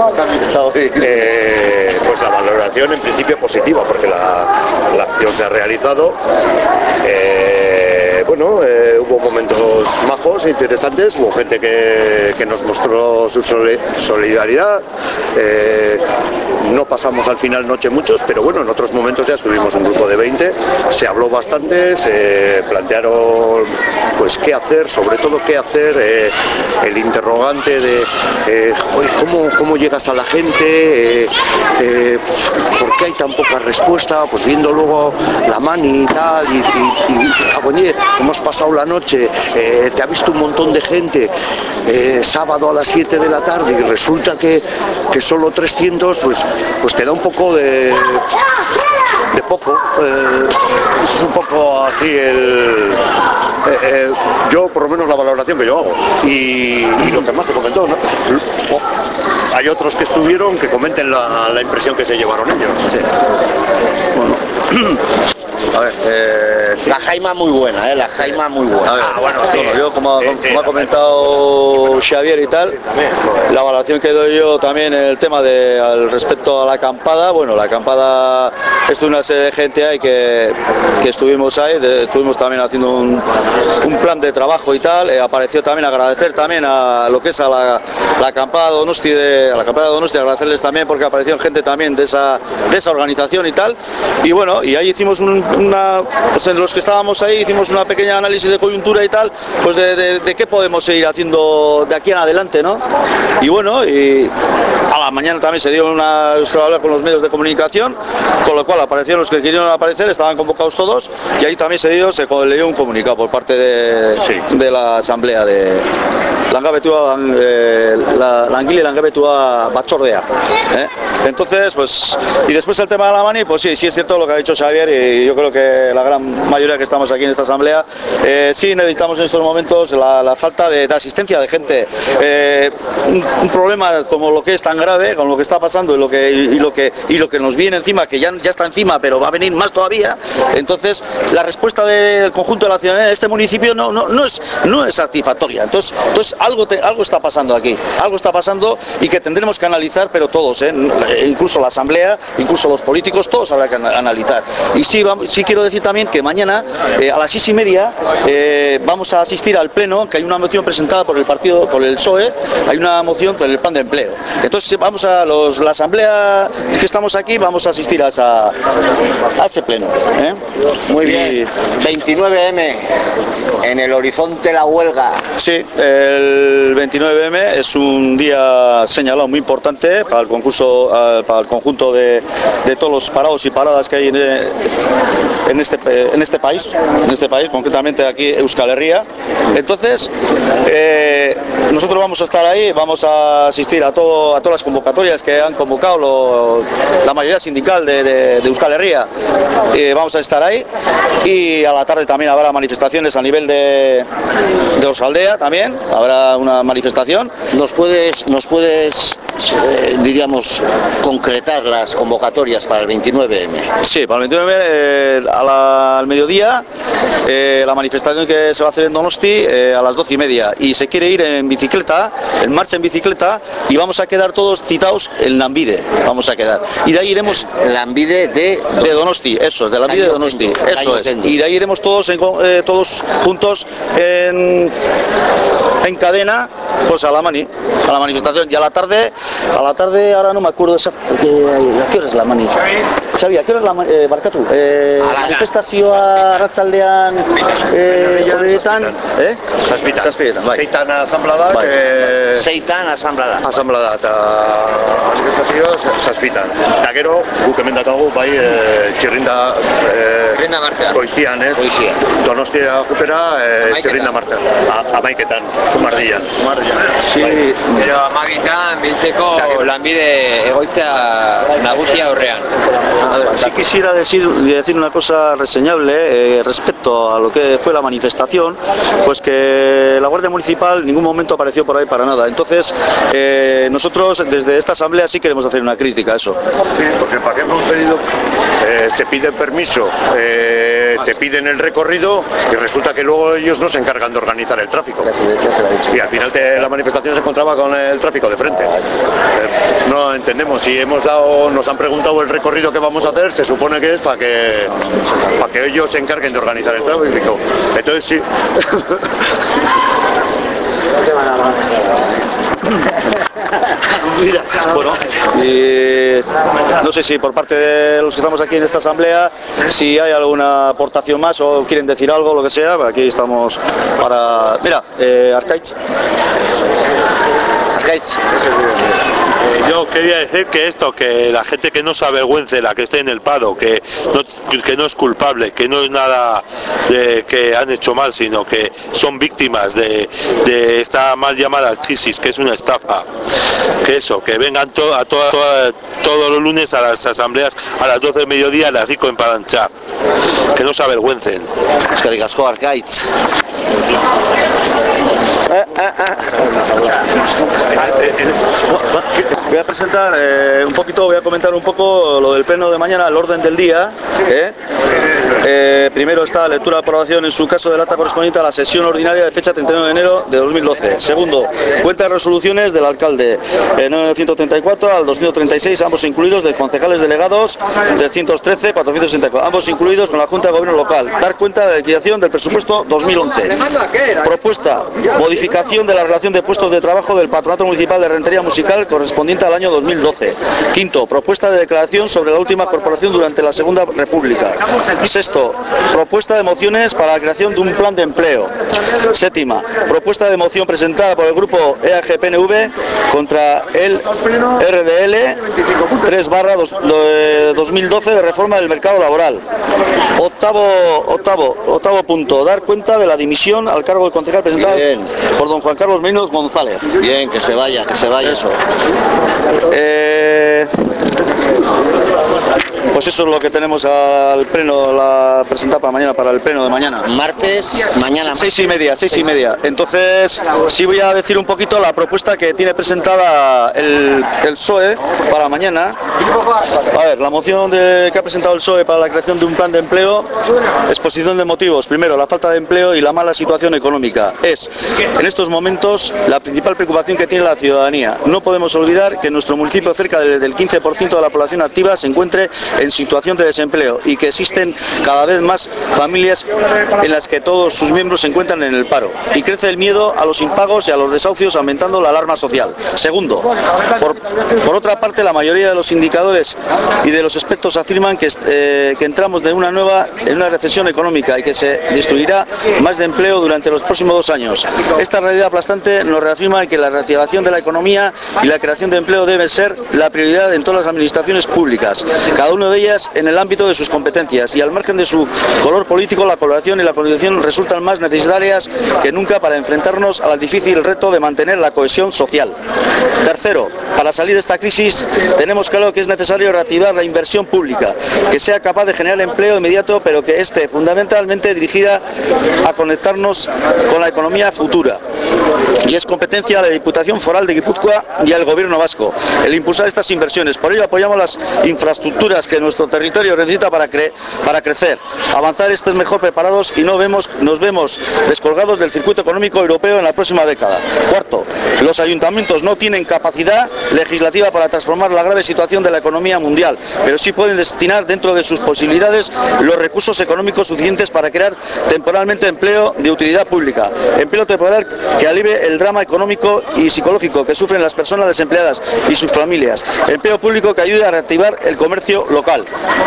Pues la valoración en principio positiva, porque la acción se ha realizado. Hubo momentos majos, interesantes, hubo gente que nos mostró su solidaridad. No pasamos al final noche muchos, pero bueno, en otros momentos ya estuvimos un grupo de 20, se habló bastante, se plantearon pues qué hacer, sobre todo qué hacer, el interrogante de ¿cómo llegas a la gente? ¿Por qué hay tan poca respuesta? Pues viendo luego la mani y tal, y cagoñé, hemos pasado la noche, te ha visto un montón de gente, sábado a las 7 de la tarde, y resulta que solo 300, pues te da un poco de poco. Eso es un poco así yo por lo menos la valoración que yo hago y lo que más se comentó, ¿no? Hay otros que estuvieron que comenten la impresión que se llevaron ellos. Sí. Bueno. A ver, la jaima muy buena, la jaima muy buena. A ver, sí. Bueno, yo como ha comentado Xavier y tal, la valoración que doy yo también en el tema al respecto a la acampada. Bueno, la acampada es de una serie de gente ahí que estuvimos ahí, estuvimos también haciendo un plan de trabajo y tal. Apareció también agradecer también a lo que es a la acampada Donosti, agradecerles también porque apareció gente también de esa organización y tal. Y bueno, y ahí hicimos pues en los que estábamos ahí hicimos una pequeña análisis de coyuntura y tal, pues de qué podemos seguir haciendo de aquí en adelante, ¿no? Y bueno, y a la mañana también se dio una habla con los medios de comunicación, con lo cual aparecieron los que querían aparecer, estaban convocados todos, y ahí también se leyó un comunicado por parte de la asamblea de Langabetua, Langile Langabetua Batzordea. Entonces, pues, y después el tema de la mani, pues sí es cierto lo que ha dicho Xavier, y yo creo que la gran mayoría que estamos aquí en esta asamblea, sí necesitamos en estos momentos la falta de asistencia de gente. Un problema como lo que es tan grave, con lo que está pasando y lo que nos viene encima, que ya está encima, pero va a venir más todavía. Entonces, la respuesta del conjunto de la ciudadanía de este municipio no es satisfactoria. Entonces algo está pasando aquí, algo está pasando y que tendremos que analizar, pero todos, incluso la asamblea, incluso los políticos, todos habrá que analizar. Y sí quiero decir también que mañana a las 6:30 vamos a asistir al pleno, que hay una moción presentada por el PSOE, hay una moción por el plan de empleo. Entonces vamos la asamblea que estamos aquí, vamos a asistir a ese pleno. Muy bien. 29M, en el horizonte la huelga. Sí, el 29M es un día señalado muy importante para el concurso, para el conjunto de todos los parados y paradas que hay en este país, concretamente aquí Euskal Herria. Entonces, nosotros vamos a estar ahí, vamos a asistir a todas las convocatorias que han convocado la mayoría sindical de Euskal Herria. Vamos a estar ahí, y a la tarde también habrá manifestaciones a nivel de Orsaldea, también habrá una manifestación. ¿Nos puedes diríamos, concretar las convocatorias para el 29M? Sí, para el 29M al mediodía, la manifestación que se va a hacer en Donosti a las 12:30, y se quiere ir en marcha en bicicleta, y vamos a quedar todos citados en Lanbide, vamos a quedar, y de ahí iremos Lanbide de Donosti, eso, de Lanbide de Donosti, eso es, y de ahí iremos todos juntos en cadena, pues a la manifestación. Y a la tarde ahora no me acuerdo exacto, ¿a qué hora es la mani? Xavi, ¿a qué hora es la barkatu? Manifestazioa arratsaldean horretan, Zazpiretan, bai. Seitan asamblada, Seitan asamblada. Asamblada eta manifestazioa Zazpitan. Eta gero, guk hemen dakagu, bai, txirrinda martxan. Goizian, Donostia jupera, txirrinda martxan. Amaiketan, Zumardian. Sí, pero amabitan biltzeko Lanbide egoitza nagusia horrean. Sí quisiera decir una cosa reseñable respecto a lo que fue la manifestación, pues que la Guardia Municipal en ningún momento apareció por ahí para nada. Entonces, nosotros desde esta asamblea sí queremos hacer una crítica a eso. Sí, porque para qué hemos pedido, se pide permiso, te piden el recorrido, y resulta que luego ellos no se encargan de organizar el tráfico. Y al final la manifestación se encontraba con el tráfico de frente. No entendemos, si nos han preguntado el recorrido que vamos a hacer, se supone que es para que ellos se encarguen de organizar el tráfico. Entonces sí. Bueno, no sé si por parte de los que estamos aquí en esta asamblea, si hay alguna aportación más o quieren decir algo, lo que sea, aquí estamos para... Mira, Arcaich. Yo quería decir que la gente que no se avergüence, la que esté en el paro, que no es culpable, que no es nada que han hecho mal, sino que son víctimas de esta mal llamada crisis, que es una estafa. Que vengan todos los lunes a las asambleas a las 12 del mediodía a las rico en Palanchar. Que no se avergüencen. Es que digas, Arcaich. Voy a presentar voy a comentar un poco lo del pleno de mañana, el orden del día. Primero está la lectura de aprobación en su caso del acta correspondiente a la sesión ordinaria de fecha 31 de enero de 2012. Segundo, cuenta de resoluciones del alcalde 934 al 236, ambos incluidos, de concejales delegados 313, 464, ambos incluidos con la Junta de Gobierno Local. Dar cuenta de la liquidación del presupuesto 2011. Propuesta, modificación de la relación de puestos de trabajo del Patronato Municipal de Rentería Musical correspondiente al año 2012. Quinto, propuesta de declaración sobre la última corporación durante la Segunda República. Sexto, propuesta de mociones para la creación de un plan de empleo. Séptima, propuesta de moción presentada por el grupo EAG-PNV contra el RDL 3/2012 de reforma del mercado laboral. Octavo punto, dar cuenta de la dimisión al cargo del concejal presentada por don Juan Carlos Merinos González. Bien, que se vaya eso. Pues eso es lo que tenemos al pleno, la presentada para mañana, para el pleno de mañana. Martes, mañana. 6:30. Entonces, sí voy a decir un poquito la propuesta que tiene presentada el PSOE para mañana. A ver, la moción que ha presentado el PSOE para la creación de un plan de empleo, exposición de motivos. Primero, la falta de empleo y la mala situación económica. Es, en estos momentos, la principal preocupación que tiene la ciudadanía. No podemos olvidar que en nuestro municipio cerca del 15% de la población activa se encuentre en situación de desempleo y que existen cada vez más familias en las que todos sus miembros se encuentran en el paro. Y crece el miedo a los impagos y a los desahucios, aumentando la alarma social. Segundo, por otra parte, la mayoría de los indicadores y de los expertos afirman que entramos en una recesión económica y que se destruirá más de empleo durante los próximos 2 años. Esta realidad aplastante nos reafirma que la reactivación de la economía y la creación de empleo debe ser la prioridad en todas las administraciones públicas, cada una de ellas en el ámbito de sus competencias, y al margen de su color político, la colaboración y la coordinación resultan más necesarias que nunca para enfrentarnos al difícil reto de mantener la cohesión social. Tercero, para salir de esta crisis tenemos claro que es necesario reactivar la inversión pública, que sea capaz de generar empleo inmediato, pero que esté fundamentalmente dirigida a conectarnos con la economía futura. Y es competencia de la Diputación Foral de Guipúzcoa y al Gobierno vasco el impulsar estas inversiones. Por ello apoyamos las infraestructuras que nuestro territorio necesita para crecer. Avanzar, estés mejor preparados y nos vemos descolgados del circuito económico europeo en la próxima década. Cuarto, los ayuntamientos no tienen capacidad legislativa para transformar la grave situación de la economía mundial, pero sí pueden destinar dentro de sus posibilidades los recursos económicos suficientes para crear temporalmente empleo de utilidad pública. Empleo temporal que alivie el drama económico y psicológico que sufren las personas desempleadas y sus familias. Empleo público que ayude a reactivar el comercio local.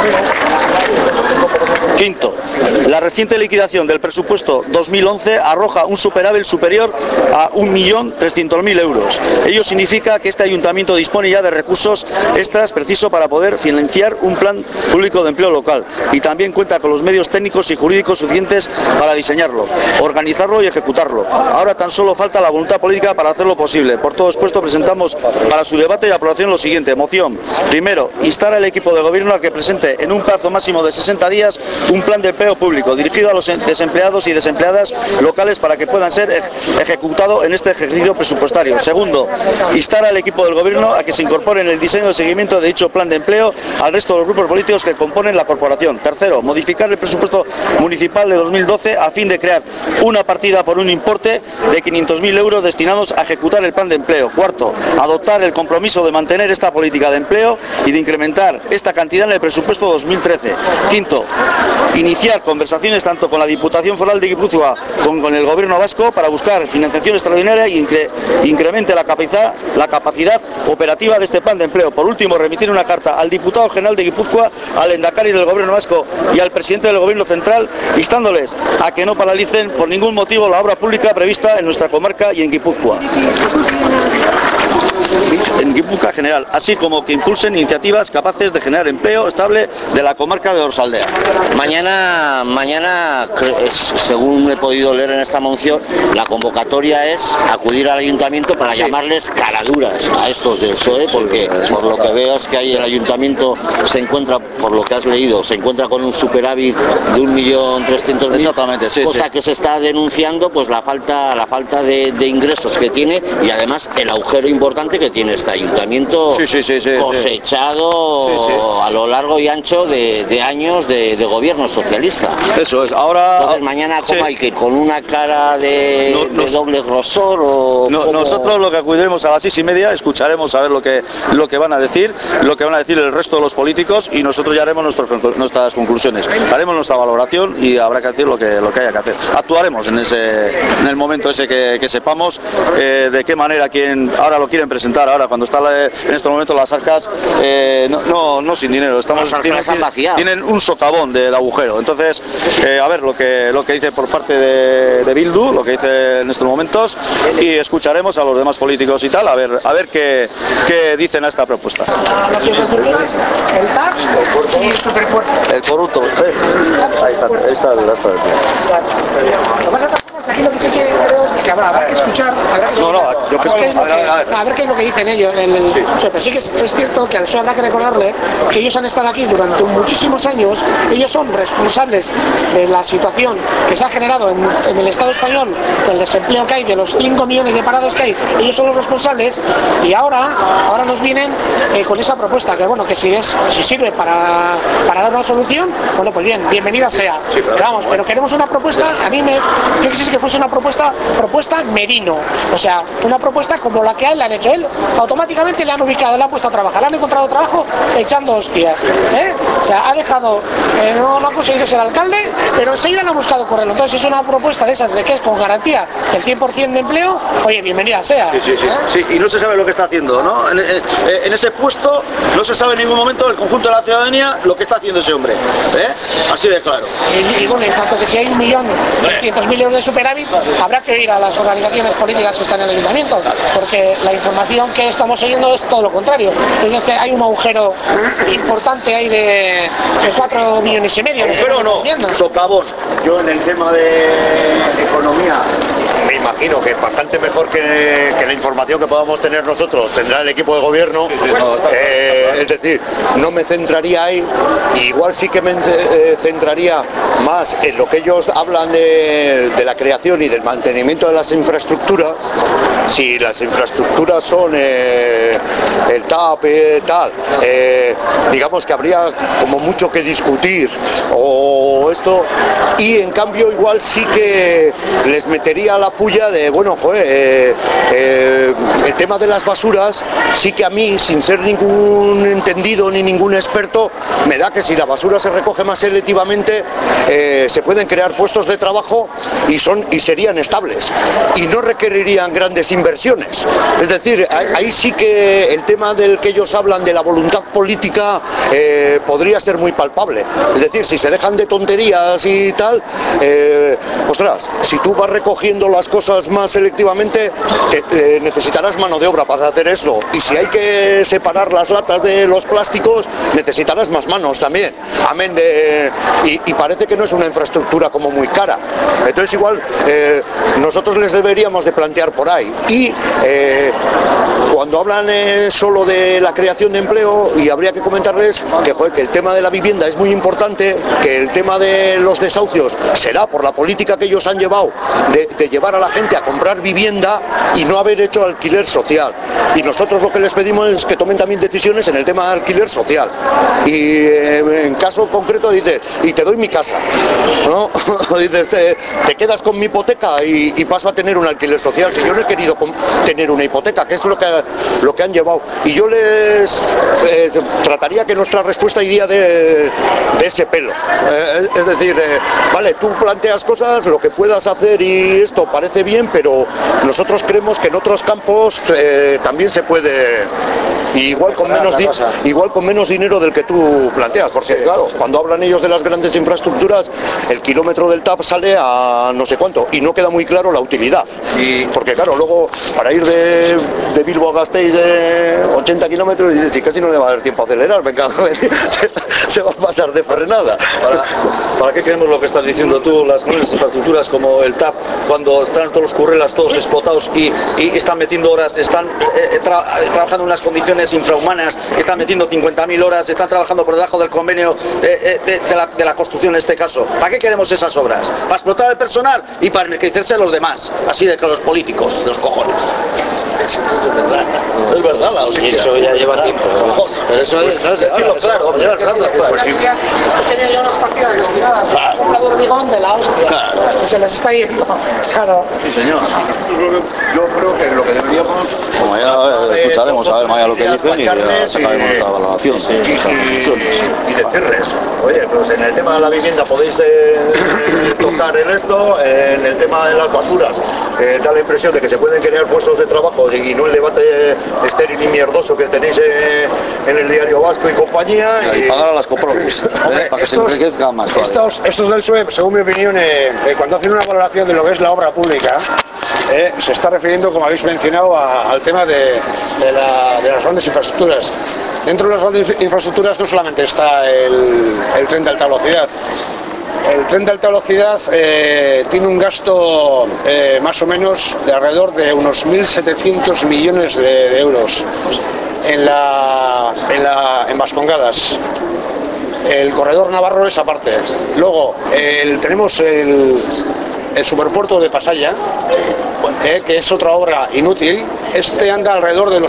Quinto, la reciente liquidación del presupuesto 2011 arroja un superávit superior a 1.300.000 euros. Ello significa que este ayuntamiento dispone ya de recursos extras precisos para poder financiar un plan público de empleo local, y también cuenta con los medios técnicos y jurídicos suficientes para diseñarlo, organizarlo y ejecutarlo. Ahora tan solo falta la voluntad política para hacerlo posible. Por todo expuesto, presentamos para su debate y aprobación lo siguiente. Moción. Primero, instar al equipo de gobierno a que que presente en un plazo máximo de 60 días un plan de empleo público dirigido a los desempleados y desempleadas locales para que puedan ser ejecutado en este ejercicio presupuestario. Segundo, instar al equipo del Gobierno a que se incorpore en el diseño de seguimiento de dicho plan de empleo al resto de los grupos políticos que componen la corporación. Tercero, modificar el presupuesto municipal de 2012 a fin de crear una partida por un importe de 500.000 euros destinados a ejecutar el plan de empleo. Cuarto, adoptar el compromiso de mantener esta política de empleo y de incrementar esta cantidad en el presupuesto 2013. Quinto, iniciar conversaciones tanto con la Diputación Foral de Guipúzcoa como con el Gobierno vasco para buscar financiación extraordinaria y incremente la capacidad operativa de este plan de empleo. Por último, remitir una carta al Diputado General de Guipúzcoa, al Lehendakari del Gobierno vasco y al Presidente del Gobierno central, instándoles a que no paralicen por ningún motivo la obra pública prevista en nuestra comarca y en Guipúzcoa. En Guipúzcoa general, así como que impulsen iniciativas capaces de generar empleo estable de la comarca de Orsaldea. Mañana, según he podido leer en esta moción, la convocatoria es acudir al ayuntamiento para llamarles caraduras a estos del PSOE, porque por lo que veo es que ahí el ayuntamiento se encuentra, por lo que has leído, se encuentra con un superávit de 1.300.000, exactamente, sí, cosa que se está denunciando, pues la falta de ingresos que tiene y además el agujero importante que tiene este ayuntamiento cosechado a lo largo y ancho de años de gobierno socialista. Eso es. Ahora, entonces mañana ¿cómo hay que ir? ¿Con una cara de doble grosor o nosotros lo que acudiremos a las 6:30, escucharemos a ver lo que van a decir, el resto de los políticos, y nosotros ya haremos nuestras conclusiones, haremos nuestra valoración y habrá que decir lo que haya que hacer. Actuaremos en el momento ese que sepamos de qué manera ahora lo quieren presentar. Ahora, cuando está en estos momentos las arcas no sin dinero, tienen un socavón de agujero. Entonces, a ver lo que dice por parte de Bildu, lo que dice en estos momentos, y escucharemos a los demás políticos y tal, a ver qué dicen a esta propuesta. Las infraestructuras, el TAP y el superpuerto. El corrupto, ahí está. Aquí lo que sí que creo es que habrá que escuchar, a ver qué es lo que dicen ellos. Pero sí que es cierto que al PSOE habrá que recordarle que ellos han estado aquí durante muchísimos años, ellos son responsables de la situación que se ha generado en el Estado español, del desempleo que hay, de los 5 millones de parados que hay, ellos son los responsables, y ahora nos vienen con esa propuesta que bueno, que si sirve para dar una solución, bueno, pues bien, bienvenida sea. Pero queremos una propuesta, yo quisiera que fuese una propuesta Merino, o sea, una propuesta como la que a él le han hecho. Él automáticamente le han ubicado, le han puesto a trabajar, le han encontrado trabajo echando hostias, o sea, ha dejado, no ha conseguido ser alcalde, pero enseguida le han buscado correrlo. Entonces, es una propuesta de esas de que es con garantía el 100% de empleo, oye, bienvenida sea. Sí, y no se sabe lo que está haciendo, ¿no? En ese puesto no se sabe en ningún momento el conjunto de la ciudadanía lo que está haciendo ese hombre, así de claro. Y bueno, en tanto que si hay 1.200.000 euros de superávit, habrá que ir a las organizaciones políticas que están en el ayuntamiento, porque la información que estamos oyendo es todo lo contrario. Es decir, hay un agujero importante ahí de 4,5 millones. Pero no, socavón. Yo en el tema de economía me imagino que bastante mejor que la información que podamos tener nosotros tendrá el equipo de gobierno. Es decir, no me centraría ahí, igual sí que me centraría más en lo que ellos hablan de la creación y del mantenimiento de las infraestructuras. Si las infraestructuras son el TAP, tal, digamos que habría como mucho que discutir o esto, y en cambio igual sí que les metería la puya de, bueno, joder, el tema de las basuras, sí que a mí, sin ser ningún entendido ni ningún experto, me da que si la basura se recoge más selectivamente, se pueden crear puestos de trabajo y serían estables y no requerirían grandes inversiones. Es decir, ahí sí que el tema del que ellos hablan de la voluntad política podría ser muy palpable. Es decir, si se dejan de tonterías y tal, ostras, si tú vas recogiendo las cosas cosas más selectivamente, necesitarás mano de obra para hacer esto. Y si hay que separar las latas de los plásticos, necesitarás más manos también. Amén de... Y parece que no es una infraestructura como muy cara. Entonces igual nosotros les deberíamos de plantear por ahí. Y cuando hablan solo de la creación de empleo, y habría que comentarles que el tema de la vivienda es muy importante, que el tema de los desahucios será por la política que ellos han llevado de llevar a la gente a comprar vivienda y no haber hecho alquiler social. Y nosotros lo que les pedimos es que tomen también decisiones en el tema de alquiler social. Y en caso concreto dices, y te doy mi casa, ¿no? Dices, te quedas con mi hipoteca y paso a tener un alquiler social. Si yo no he querido tener una hipoteca, que es lo que han llevado. Y yo les trataría que nuestra respuesta iría de ese pelo. Es decir, vale, tú planteas cosas, lo que puedas hacer y esto parece bien, pero nosotros creemos que en otros campos también se puede, igual con menos dinero del que tú planteas, porque claro, cuando hablan ellos de las grandes infraestructuras, el kilómetro del TAP sale a no sé cuánto y no queda muy claro la utilidad, porque claro, luego para ir de Bilbo a Gasteiz de 80 kilómetros y dices, casi no le va a dar tiempo a acelerar, venga, se va a pasar de frenada. ¿Para qué queremos lo que estás diciendo tú, las grandes infraestructuras como el TAP, cuando están todos los currelas todos explotados y están metiendo horas, están trabajando en unas condiciones infrahumanas, están metiendo 50.000 horas, están trabajando por debajo del convenio de la construcción en este caso? ¿Para qué queremos esas obras? Para explotar el personal y para enriquecerse a los demás, así de que los políticos, los cojones. Es verdad la hostia. Eso ya lleva tiempo. Eso es decirlo claro. Pues sí. Estos tenían ya unas partidas destinadas a compra de hormigón de la hostia. Claro. Y se les está yendo. Claro. Sí, señor. Yo creo que lo que deberíamos... Como ya escucharemos a ver mañana lo que dicen y ya sacaremos nuestra valoración. Y decirles, oye, pues en el tema de la vivienda podéis tocar en esto, en el tema de las basuras, da la impresión de que se pueden crear puestos de trabajo y no el debate estéril y mierdoso que tenéis en el Diario Vasco y compañía. Y pagar a las copropias, para que se enriquezca más. Estos del PSOE, según mi opinión, cuando hacen una valoración de lo que es la obra pública, se está refiriendo, como habéis mencionado, al tema de las grandes infraestructuras. Dentro de las grandes infraestructuras no solamente está el tren de alta velocidad. El tren de alta velocidad tiene un gasto más o menos de alrededor de unos 1.700 millones de euros en Vascongadas. El corredor navarro es aparte. Luego tenemos el superpuerto de Pasaya, que es otra obra inútil. Este anda alrededor de los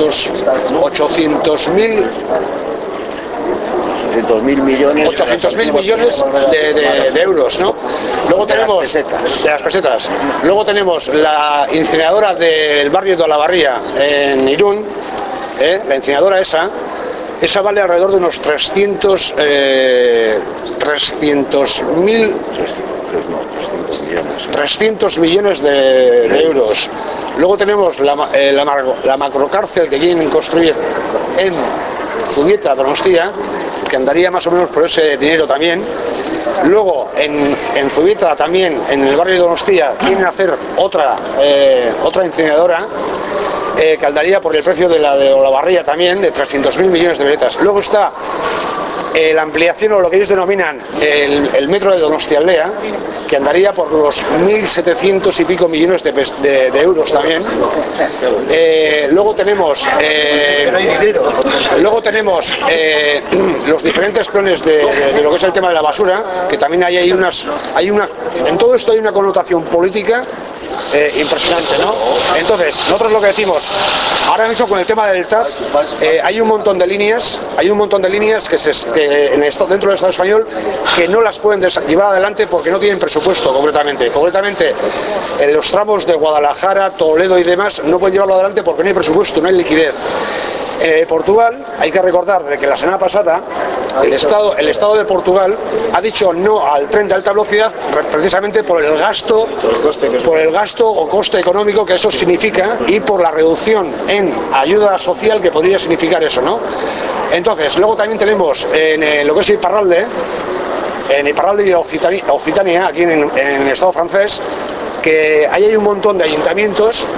800.000 millones de euros, ¿no? Luego tenemos de las pesetas. Luego tenemos la incineradora del barrio de Olavarría en Irún, la incineradora esa vale alrededor de unos 300 millones de euros. Luego tenemos la macrocárcel que quieren construir en Zubieta, Donostia, que andaría más o menos por ese dinero también. Luego en Zubieta también, en el barrio de Donostia, quieren hacer otra incineradora que andaría por el precio de la de Olavarría también, de 300.000 millones de pesetas. Luego está la ampliación, o lo que ellos denominan el metro de Donostialdea, que andaría por los 1.700 y pico millones de euros también. Luego tenemos los diferentes planes de lo que es el tema de la basura, que también en todo esto hay una connotación política impresionante, ¿no? Entonces, nosotros lo que decimos, ahora mismo con el tema del TAP, hay un montón de líneas que dentro del Estado español que no las pueden llevar adelante porque no tienen presupuesto concretamente en los tramos de Guadalajara, Toledo y demás no pueden llevarlo adelante porque no hay presupuesto, no hay liquidez. Portugal, hay que recordar de que la semana pasada el Estado de Portugal ha dicho no al tren de alta velocidad precisamente por el gasto o coste económico que eso significa y por la reducción en ayuda social que podría significar eso, ¿no? Entonces, luego también tenemos en lo que es Iparralde y Occitania, aquí en el Estado francés, que ahí hay un montón de ayuntamientos,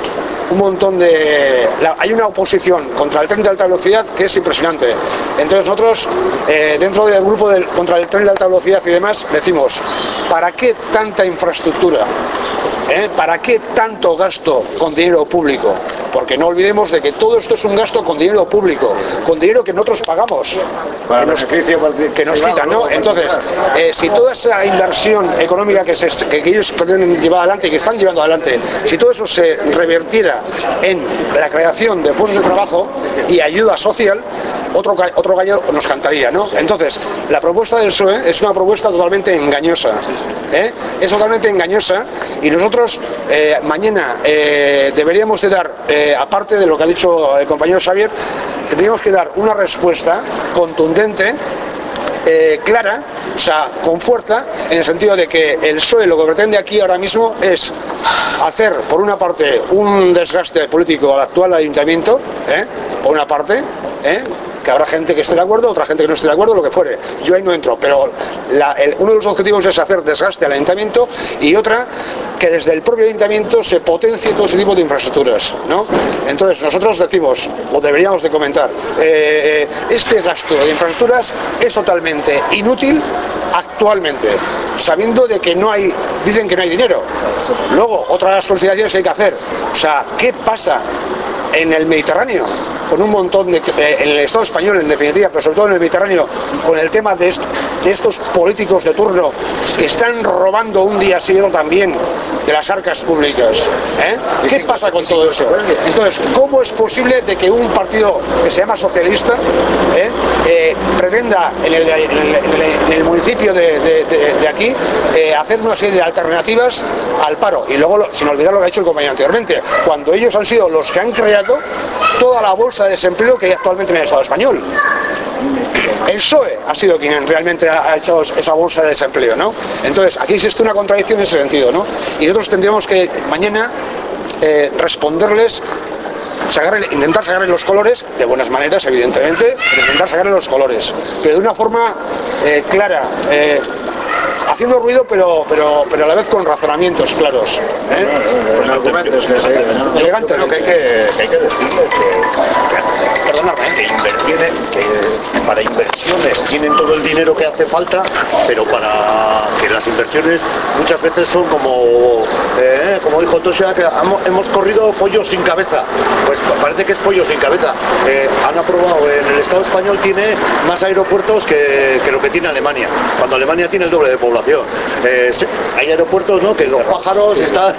hay una oposición contra el tren de alta velocidad que es impresionante. Entonces nosotros, dentro del grupo contra el tren de alta velocidad y demás, decimos, ¿para qué tanta infraestructura? ¿Para qué tanto gasto con dinero público? Porque no olvidemos de que todo esto es un gasto con dinero público, con dinero que nosotros pagamos, que nos quitan, ¿no? Entonces, si toda esa inversión económica que ellos pretenden llevar adelante y que están llevando adelante, si todo eso se revertiera en la creación de puestos de trabajo y ayuda social, otro gallo nos cantaría, ¿no? Entonces, la propuesta del PSOE es una propuesta totalmente engañosa, es totalmente engañosa, y nosotros mañana deberíamos de dar, aparte de lo que ha dicho el compañero Xavier, tendríamos que dar una respuesta contundente, clara, o sea, con fuerza, en el sentido de que el PSOE lo que pretende aquí ahora mismo es hacer, por una parte, un desgaste político al actual ayuntamiento, por una parte, que habrá gente que esté de acuerdo, otra gente que no esté de acuerdo, lo que fuere, yo ahí no entro, pero uno de los objetivos es hacer desgaste al ayuntamiento, y otra, que desde el propio ayuntamiento se potencie todo ese tipo de infraestructuras, ¿no? Entonces nosotros decimos, o deberíamos de comentar, este gasto de infraestructuras es totalmente inútil actualmente, sabiendo de que dicen que no hay dinero. Luego, otra de las consideraciones que hay que hacer, o sea, ¿qué pasa en el Mediterráneo? Con un montón en el Estado español, en definitiva, pero sobre todo en el Mediterráneo, con el tema de estos políticos de turno que están robando un día sí y otro también de las arcas públicas. ¿Qué pasa con todo eso? Entonces, ¿cómo es posible de que un partido que se llama socialista pretenda en el municipio de aquí hacer una serie de alternativas al paro? Y luego, sin olvidar lo que ha dicho el compañero anteriormente, cuando ellos han sido los que han creado toda la bolsa de desempleo que hay actualmente en el Estado español. El PSOE ha sido quien realmente ha hecho esa bolsa de desempleo, ¿no? Entonces, aquí existe una contradicción en ese sentido, ¿no? Y nosotros tendríamos que mañana responderles, intentar sacarle los colores, de buenas maneras, evidentemente, pero intentar sacarle los colores, pero de una forma clara, haciendo ruido, pero a la vez con razonamientos claros, con argumentos elegantes. Lo que hay que decirles que para inversiones tienen todo el dinero que hace falta, pero para que las inversiones muchas veces son como dijo Tosha, que hemos corrido pollo sin cabeza. Pues parece que es pollo sin cabeza. Han aprobado, en el Estado español tiene más aeropuertos que lo que tiene Alemania, cuando Alemania tiene el doble de población. Hay aeropuertos, ¿no?, que los pájaros están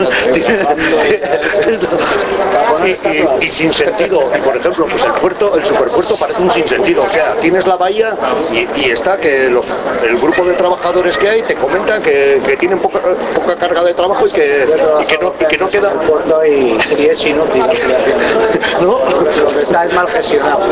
y sin sentido. Y por ejemplo, pues el superpuerto parece un sinsentido. O sea, tienes la bahía y está que el grupo de trabajadores que hay te comentan que tienen poca carga de trabajo y que no queda. Y es inútil, ¿no? Lo que está es mal gestionado.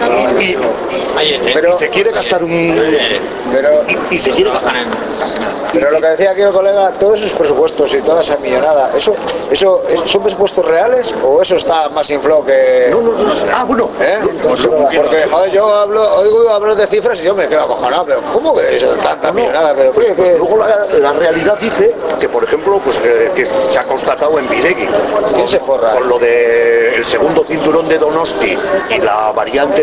Pero se quiere gastar y se quiere bajar en. Pero lo que decía aquí el colega, todos esos presupuestos y toda esa millonada, ¿eso son presupuestos reales o eso está más inflado que...? No. Ah, bueno. Porque, joder, yo oigo hablar de cifras y yo me quedo acojonado, pero ¿cómo que eso es tanta millonada? Pero, luego la realidad dice que, por ejemplo, pues que se ha constatado en Bidegui. ¿Quién se forra? Con lo del segundo cinturón de Donosti y la variante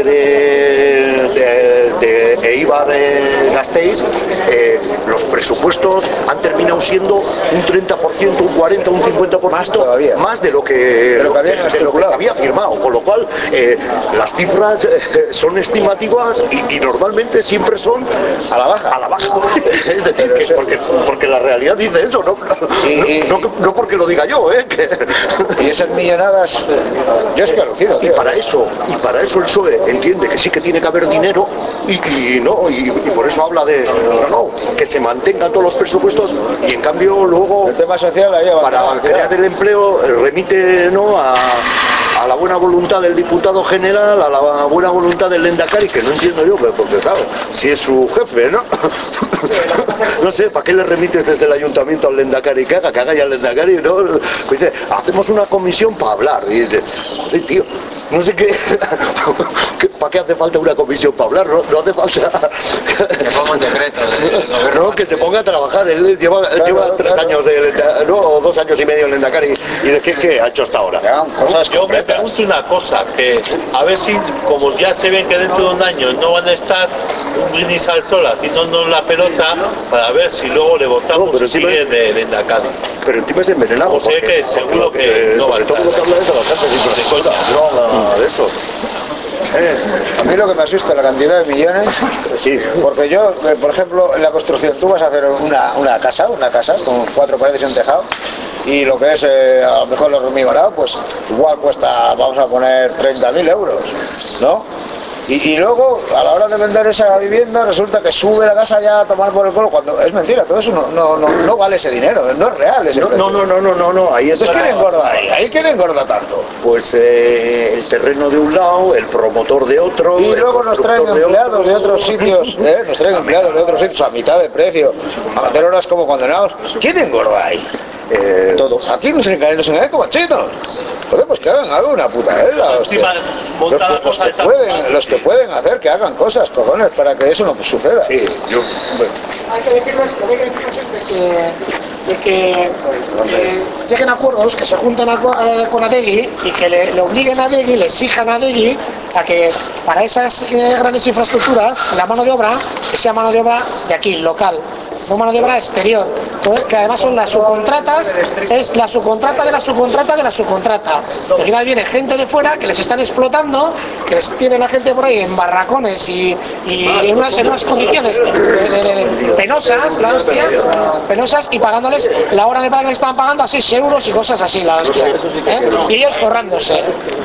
de Eibar-Gasteiz, los presupuestos han terminado siendo un 30%, un 40%, un 50% más de lo que había firmado, con lo cual las cifras son estimativas y normalmente siempre son a la baja. Es decir, porque la realidad dice eso, no porque lo diga yo, Y esas millonadas, yo es que alucino, tío. Y para eso el PSOE entiende que sí que tiene que haber dinero y por eso habla de que se mantengan todos los presupuestos, y en cambio luego el tema social para crear el empleo remite a la buena voluntad del diputado general, a la buena voluntad del Lehendakari, que no entiendo yo, porque claro, si es su jefe, ¿no? No sé, ¿para qué le remites desde el ayuntamiento al Lehendakari? Que haga ya el Lehendakari, ¿no? Pues dice, hacemos una comisión para hablar, y dice, joder, tío, no sé qué ¿para qué hace falta una comisión para hablar? No hace falta... Que ponga un decreto del gobierno. No, que se ponga a trabajar. Él lleva 3 años, o 2 años y medio en Lendakari. ¿Y de qué ha hecho hasta ahora? Yo me pregunto una cosa, que a ver si, como ya se ven que dentro de un año no van a estar un brindis al sol haciéndonos la pelota, para ver si luego le votamos y sigue de Lendakari. Pero encima es envenenado. O sea que seguro que no va a estar. Todo lo que habla es bastante sin droga de esto. A mí lo que me asusta es la cantidad de millones, sí, porque yo, por ejemplo, en la construcción, tú vas a hacer una casa con 4 paredes y un tejado, y lo que es a lo mejor lo hormigonado, pues igual cuesta, vamos a poner 30.000 euros, ¿no? Y luego, a la hora de vender esa vivienda, resulta que sube la casa ya a tomar por el culo, cuando es mentira, todo eso no vale ese dinero, no es real ese dinero. No, ahí entonces ¿quién engorda ahí? ¿Quién engorda tanto? Pues el terreno de un lado, el promotor de otro... Y luego nos traen empleados de otros sitios, a mitad de precio, a hacer horas como condenados. ¿Quién engorda ahí? Todo. Aquí nos engañan como chinos. Pues que hagan algo, una puta los que pueden hacer que hagan cosas, cojones, para que eso no suceda. Sí, Hay que decirles de que lleguen a acuerdos, que se junten con Adegi y que le obliguen a Adegi, le exijan a Adegi a que para esas grandes infraestructuras la mano de obra sea mano de obra de aquí, local, no mano de obra exterior, que además son las subcontratas, es la subcontrata de la subcontrata de la subcontrata. Al final viene gente de fuera que les están explotando, que les tienen a gente por ahí en barracones y en unas condiciones penosas, la hostia, penosas, y pagándoles la hora de paga que les estaban pagando a 6 euros y cosas así, la hostia, y ellos forrándose.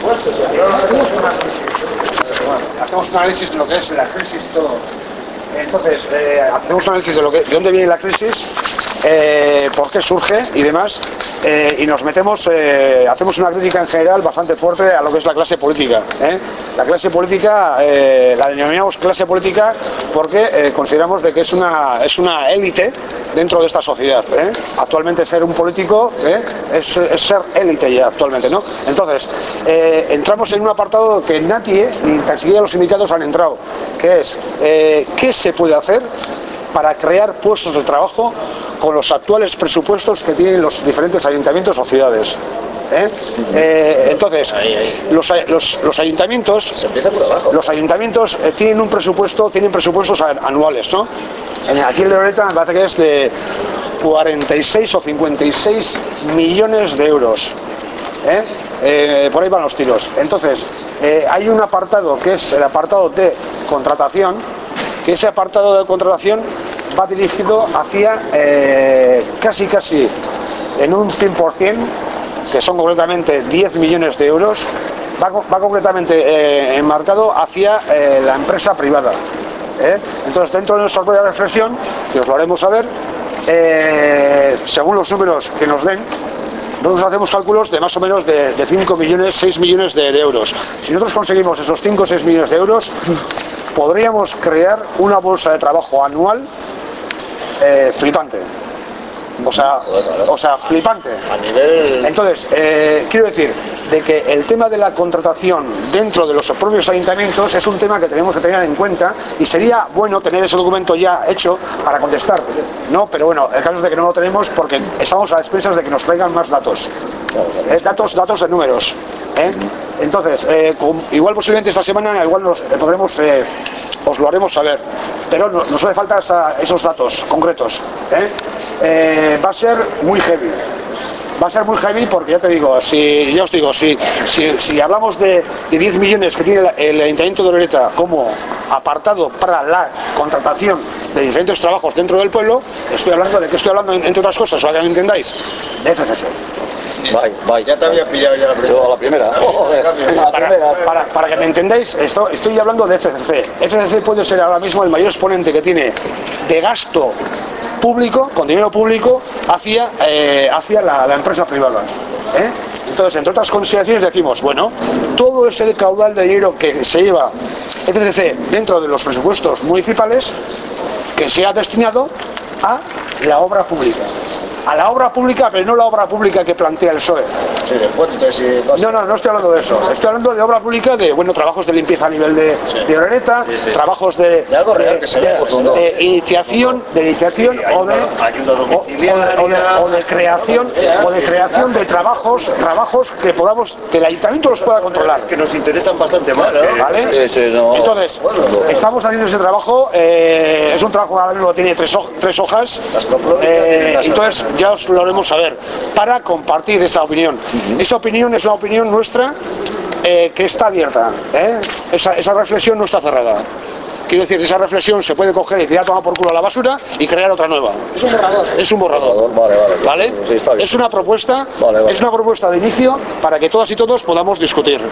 Hacemos un análisis de lo que es la crisis y todo. Entonces, hacemos un análisis de dónde viene la crisis, por qué surge y demás, y nos metemos, hacemos una crítica en general bastante fuerte a lo que es la clase política. La clase política, la denominamos clase política porque consideramos de que es una élite dentro de esta sociedad. Actualmente ser un político es ser élite ya actualmente, ¿no? Entonces, entramos en un apartado que nadie, ni tan siquiera los sindicatos han entrado, que es ¿qué se puede hacer para crear puestos de trabajo con los actuales presupuestos que tienen los diferentes ayuntamientos o ciudades? Entonces, los ayuntamientos, los ayuntamientos tienen presupuestos anuales, ¿no? Aquí en Loreta me parece que es de 46 o 56 millones de euros. Por ahí van los tiros. Entonces, hay un apartado que es el apartado de contratación, que ese apartado de contratación va dirigido hacia casi en un 100%, que son concretamente 10 millones de euros, va concretamente enmarcado hacia la empresa privada. Entonces, dentro de nuestra propia reflexión, que os lo haremos saber, según los números que nos den, nosotros hacemos cálculos de más o menos de 5 millones, 6 millones de euros. Si nosotros conseguimos esos 5 o 6 millones de euros, podríamos crear una bolsa de trabajo anual flipante. O sea, flipante. A nivel... Entonces, quiero decir, de que el tema de la contratación dentro de los propios ayuntamientos es un tema que tenemos que tener en cuenta, y sería bueno tener ese documento ya hecho para contestar, ¿no? Pero bueno, el caso es de que no lo tenemos porque estamos a expensas de que nos traigan más datos. Datos de números. Entonces, igual posiblemente esta semana igual os lo haremos saber, pero nos hace falta esos datos concretos. Va a ser muy heavy. Va a ser muy heavy porque ya os digo, si hablamos de 10 millones que tiene el Ayuntamiento de Loreta como apartado para la contratación de diferentes trabajos dentro del pueblo, estoy hablando, entre otras cosas, para que me entendáis, de FCC. Ya te había pillado la primera. Para que me entendáis, estoy hablando de FCC. FCC puede ser ahora mismo el mayor exponente que tiene de gasto público, con dinero público, hacia la empresa privada. Entonces, entre otras consideraciones decimos, bueno, todo ese caudal de dinero que se lleva FCC dentro de los presupuestos municipales, que sea destinado a la obra pública. A la obra pública, pero no la obra pública que plantea el PSOE, sí, de puentes y cosas. No estoy hablando de eso. Estoy hablando de obra pública, de trabajos de limpieza a nivel de Orereta, trabajos de algo real que se vea, de iniciación o de creación de trabajos que el ayuntamiento los pueda controlar. Que nos interesan bastante más, ¿no? ¿Vale? Entonces, estamos haciendo ese trabajo, es un trabajo que ahora mismo tiene tres hojas, entonces ya os lo haremos saber, para compartir esa opinión. Esa opinión es una opinión nuestra que está abierta, esa reflexión no está cerrada. Quiero decir, esa reflexión se puede coger y tirar tomar por culo a la basura y crear otra nueva. Es un borrador. ¿Vale? Sí, está bien. Es una propuesta, es una propuesta de inicio para que todas y todos podamos discutir.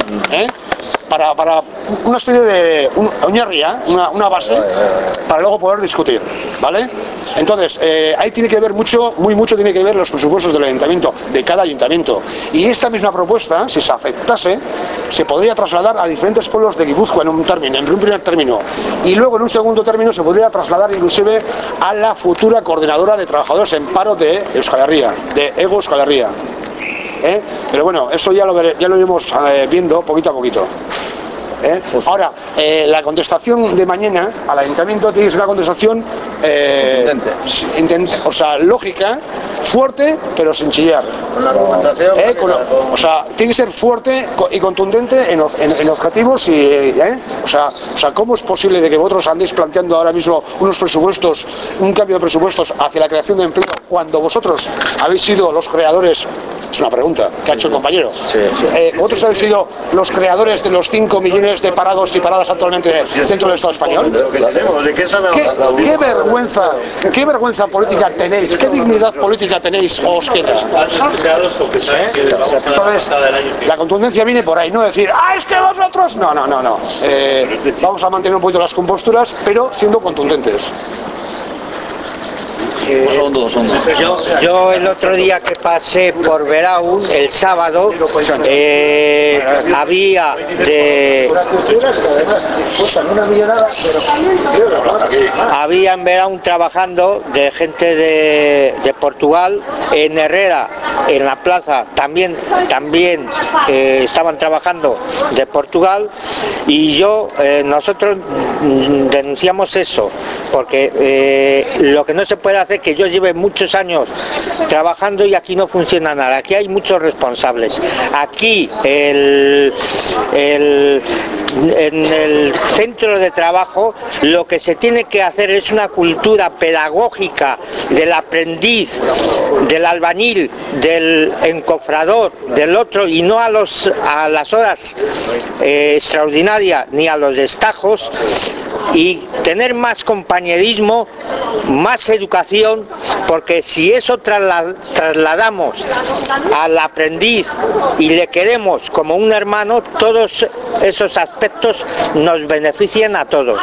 Para una especie de una base para luego poder discutir, ¿vale? Entonces, ahí tiene que ver muy mucho tiene que ver los presupuestos del ayuntamiento, de cada ayuntamiento. Y esta misma propuesta, si se aceptase, se podría trasladar a diferentes pueblos de Guipúzcoa en un primer término. Y luego en un segundo término se podría trasladar inclusive a la futura coordinadora de trabajadores en paro de Euskal Herria, de Ego Euskal Herria. Pero bueno, eso ya lo iremos viendo poquito a poquito. Ahora, la contestación de mañana al ayuntamiento tiene que ser una contestación lógica, fuerte, pero sin chillar. Con la argumentación. Tiene que ser fuerte y contundente en objetivos y, ¿cómo es posible de que vosotros andéis planteando ahora mismo un cambio de presupuestos hacia la creación de empleo cuando vosotros habéis sido los creadores? Es una pregunta que ha hecho el compañero. ¿Vosotros habéis sido los creadores de los 5 millones de parados y paradas actualmente dentro del Estado español? ¿Qué vergüenza política tenéis? ¿Qué dignidad política tenéis o os queda? Entonces, la contundencia viene por ahí, no decir, es que vosotros... No. Vamos a mantener un poquito las composturas, pero siendo contundentes. Yo el otro día que pasé por Veraún, el sábado, había en Veraún trabajando de gente de Portugal, en Herrera, en la plaza también estaban trabajando de Portugal, y nosotros denunciamos eso, porque lo que no se puede hacer, que yo lleve muchos años trabajando y aquí no funciona nada. Aquí hay muchos responsables. Aquí en el centro de trabajo lo que se tiene que hacer es una cultura pedagógica del aprendiz, del albañil, del encofrador, del otro, y no a las horas extraordinarias ni a los destajos, y tener más compañerismo, más educación, porque si eso trasladamos al aprendiz y le queremos como un hermano, todos esos aspectos nos benefician a todos.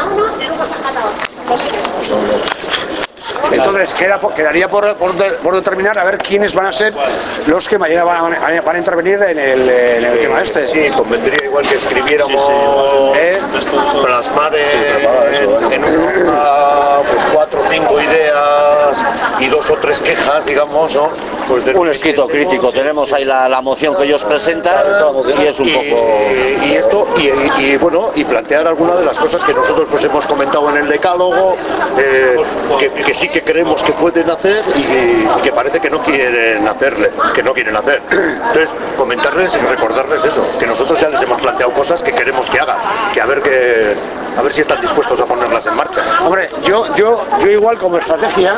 Entonces quedaría por determinar a ver quiénes van a ser los que mañana van a intervenir en el tema este. Sí, convendría igual que escribiéramos, plasmar en una, 4 o 5 ideas y 2 o 3 quejas, digamos, ¿no? Pues un escrito crítico. Tenemos ahí la moción que ellos presentan y es un poco... Y plantear algunas de las cosas que nosotros hemos comentado en el decálogo, que sí que creemos que pueden hacer y que parece que no quieren hacer. Entonces, comentarles y recordarles eso, que nosotros ya les hemos planteado cosas que queremos que hagan, que a ver si están dispuestos a ponerlas en marcha. Hombre, yo igual como estrategia,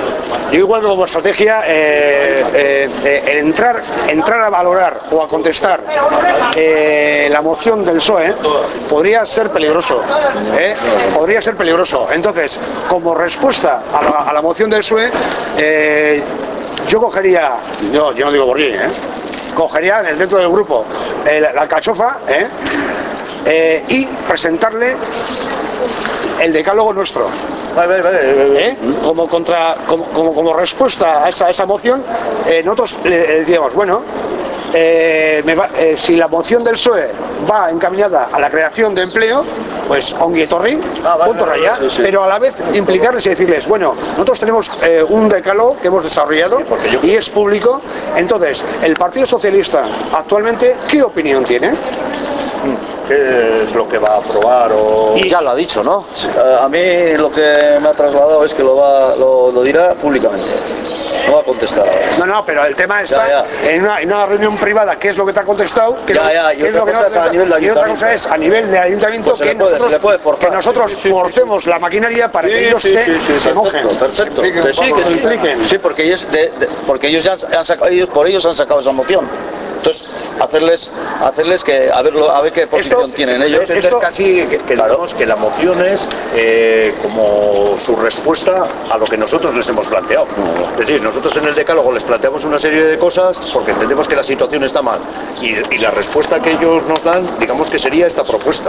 entrar a valorar o a contestar la moción del PSOE podría ser peligroso. Entonces, como respuesta a la moción del PSOE, yo cogería, yo no digo por qué, cogería dentro del grupo la alcachofa y presentarle el decálogo nuestro. Como respuesta a esa moción, nosotros le decíamos, bueno, si la moción del PSOE va encaminada a la creación de empleo, pues ongi etorri, punto raya, pero a la vez implicarles y decirles, bueno, nosotros tenemos un decálogo que hemos desarrollado y es público. Entonces, el Partido Socialista actualmente, ¿qué opinión tiene? ¿Qué es lo que va a aprobar? Y ya lo ha dicho, ¿no? A mí lo que me ha trasladado es que lo dirá públicamente. No va a contestar ahora. No, pero el tema está en una reunión privada, ¿qué es lo que te ha contestado? Y otra cosa es a nivel de ayuntamiento, pues que nosotros forcemos la maquinaria para que ellos se mojen. Perfecto. Sí, porque ellos ya han sacado esa moción. Entonces, hacerles que a ver qué posición tienen ellos. Entender casi que digamos que la moción es como su respuesta a lo que nosotros les hemos planteado. Es decir, nosotros en el decálogo les planteamos una serie de cosas porque entendemos que la situación está mal y la respuesta que ellos nos dan, digamos que sería esta propuesta.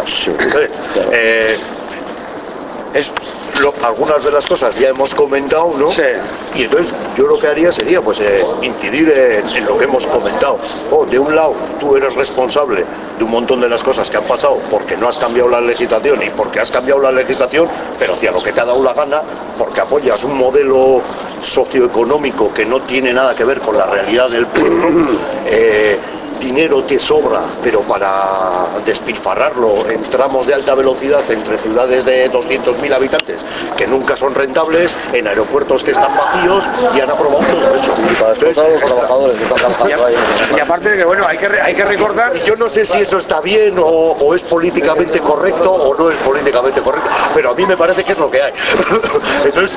Algunas de las cosas ya hemos comentado, ¿no? Sí. Y entonces yo lo que haría sería pues incidir en lo que hemos comentado. De un lado, tú eres responsable de un montón de las cosas que han pasado porque no has cambiado la legislación y porque has cambiado la legislación, pero hacia lo que te ha dado la gana, porque apoyas un modelo socioeconómico que no tiene nada que ver con la realidad del pueblo. Dinero te sobra, pero para despilfarrarlo en tramos de alta velocidad entre ciudades de 200.000 habitantes que nunca son rentables, en aeropuertos que están vacíos, y han aprobado todo eso. Y aparte de que, bueno, hay que recordar... Yo no sé si eso está bien o es políticamente correcto o no es políticamente correcto, pero a mí me parece que es lo que hay. Entonces,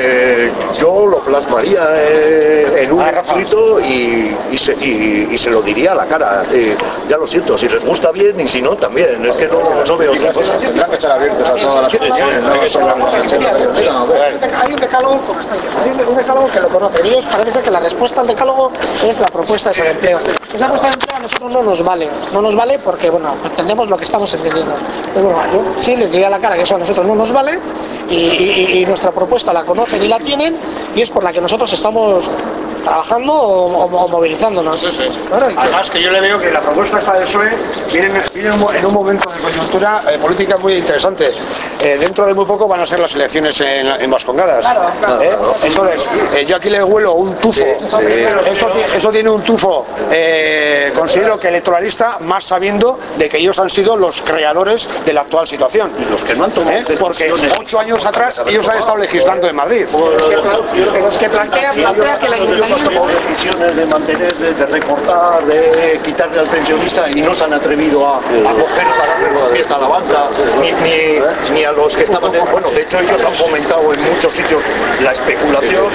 yo lo plasmaría en un escrito y se lo diría a la cara. Ya lo siento, si les gusta bien y si no también, es que no veo otra cosa. Tendrán que estar abiertos a todas las peticiones. Hay un decálogo, como está diciendo, hay un decálogo que lo conocen. Ellos parece ser que la respuesta al decálogo es la propuesta de ese empleo. Esa propuesta de empleo a nosotros no nos vale porque, bueno, entendemos lo que estamos entendiendo. Pero bueno, yo sí les diría a la cara que eso a nosotros no nos vale y nuestra propuesta la conocen y la tienen y es por la que nosotros estamos trabajando o movilizándonos. Sí. Claro, además que yo le veo que la propuesta esta del PSOE viene en un momento de coyuntura política muy interesante. Dentro de muy poco van a ser las elecciones en Vascongadas. Claro. Entonces, yo aquí le huelo un tufo. Eso tiene un tufo, considero que electoralista, más sabiendo de que ellos han sido los creadores de la actual situación. Y los que no han tomado porque 8 años atrás ellos han estado legislando en Madrid. Los que plantea que la decisiones de mantener, de recortar, de quitarle al pensionista y no se han atrevido a coger y darle los pies a la banca, ni a los que estaban bueno, de hecho ellos han fomentado en muchos sitios la especulación,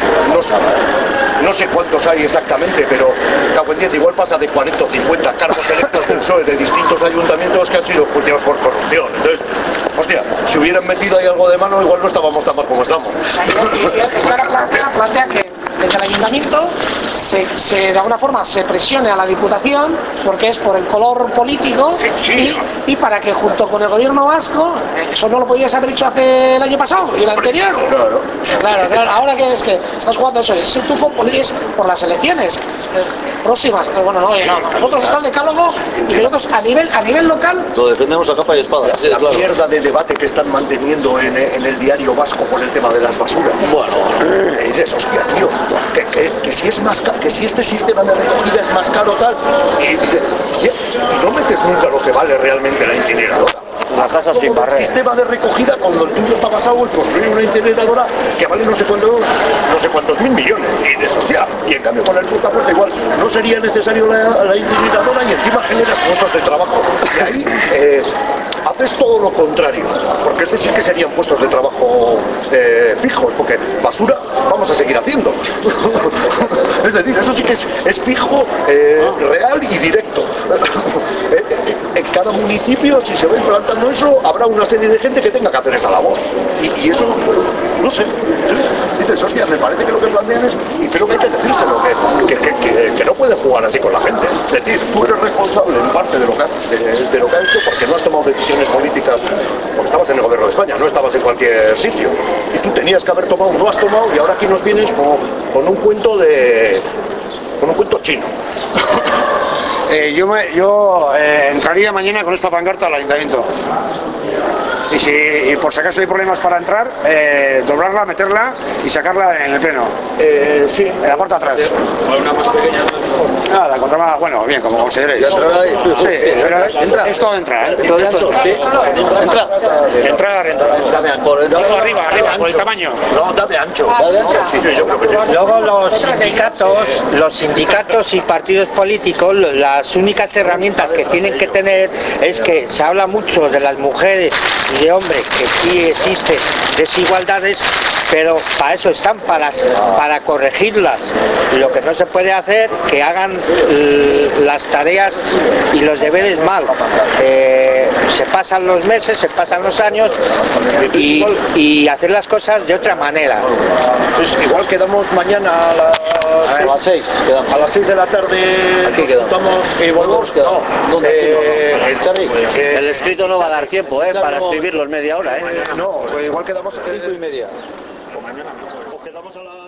no sé cuántos hay exactamente, pero cago en 10, igual pasa de 40 o 50 cargos electos del PSOE de distintos ayuntamientos que han sido juzgados por corrupción. Entonces, hostia, si hubieran metido ahí algo de mano, igual no estábamos tan mal como estamos. Plantea que desde el ayuntamiento de alguna forma se presione a la Diputación porque es por el color político y para que junto con el gobierno vasco, eso no lo podías haber dicho hace el año pasado y el anterior. Claro, ahora que es que estás jugando eso, ese tufo es por las elecciones próximas. Bueno, no, nosotros está el decálogo y nosotros a nivel local lo defendemos a capa y espada. La mierda de debate que están manteniendo en el diario vasco con el tema de las basuras. Bueno, y de esos, tío, que si es más que si este sistema de recogida es más caro tal y no metes nunca lo que vale realmente la incineradora. La casa sin barrer. El sistema de recogida cuando el tuyo está basado en construir una incineradora que vale no sé cuántos mil millones y de esos y en cambio con el puta puerta igual no sería necesario la incineradora y encima generas puestos de trabajo y ahí haces todo lo contrario, porque eso sí que serían puestos de trabajo fijos, porque basura vamos a seguir haciendo. Es decir, eso sí que es fijo, real y directo. En cada municipio, si se va implantando eso, habrá una serie de gente que tenga que hacer esa labor. Y eso, no sé. Dices, hostia, me parece que lo que plantean es, y creo que hay que decírselo, que no pueden jugar así con la gente. Es decir, tú eres responsable en parte de lo que has hecho porque no has tomado decisiones políticas, porque estabas en el gobierno de España, no estabas en cualquier sitio. Y tú tenías que haber tomado, no has tomado, y ahora aquí nos vienes con un cuento chino. Yo entraría mañana con esta pancarta al ayuntamiento. Y por si acaso hay problemas para entrar, doblarla, meterla y sacarla en el pleno. Sí, en la puerta atrás. ¿Una más pequeña? Nada, contra más, bueno, bien, como consideréis. Sí, pero es todo entrar. ¿Todo de ancho? Sí. Entrar. Dame ancho. No, arriba, por el tamaño. No, dame ancho. ¿Dame ancho? Sí, yo creo que sí. Luego los sindicatos y partidos políticos, las únicas herramientas que tienen que tener es que se habla mucho de las mujeres y de hombres, que sí existen desigualdades, pero para eso están, para corregirlas. Lo que no se puede hacer, que hagan las tareas y los deberes mal. Se pasan los meses, se pasan los años y hacer las cosas de otra manera. Pues igual quedamos mañana a las 6. A las 6 de la tarde. Aquí quedamos. ¿Y volvemos? No. El Charly. El escrito no va a dar tiempo, para escribirlo en media hora, No, igual quedamos a 5:30. O quedamos a las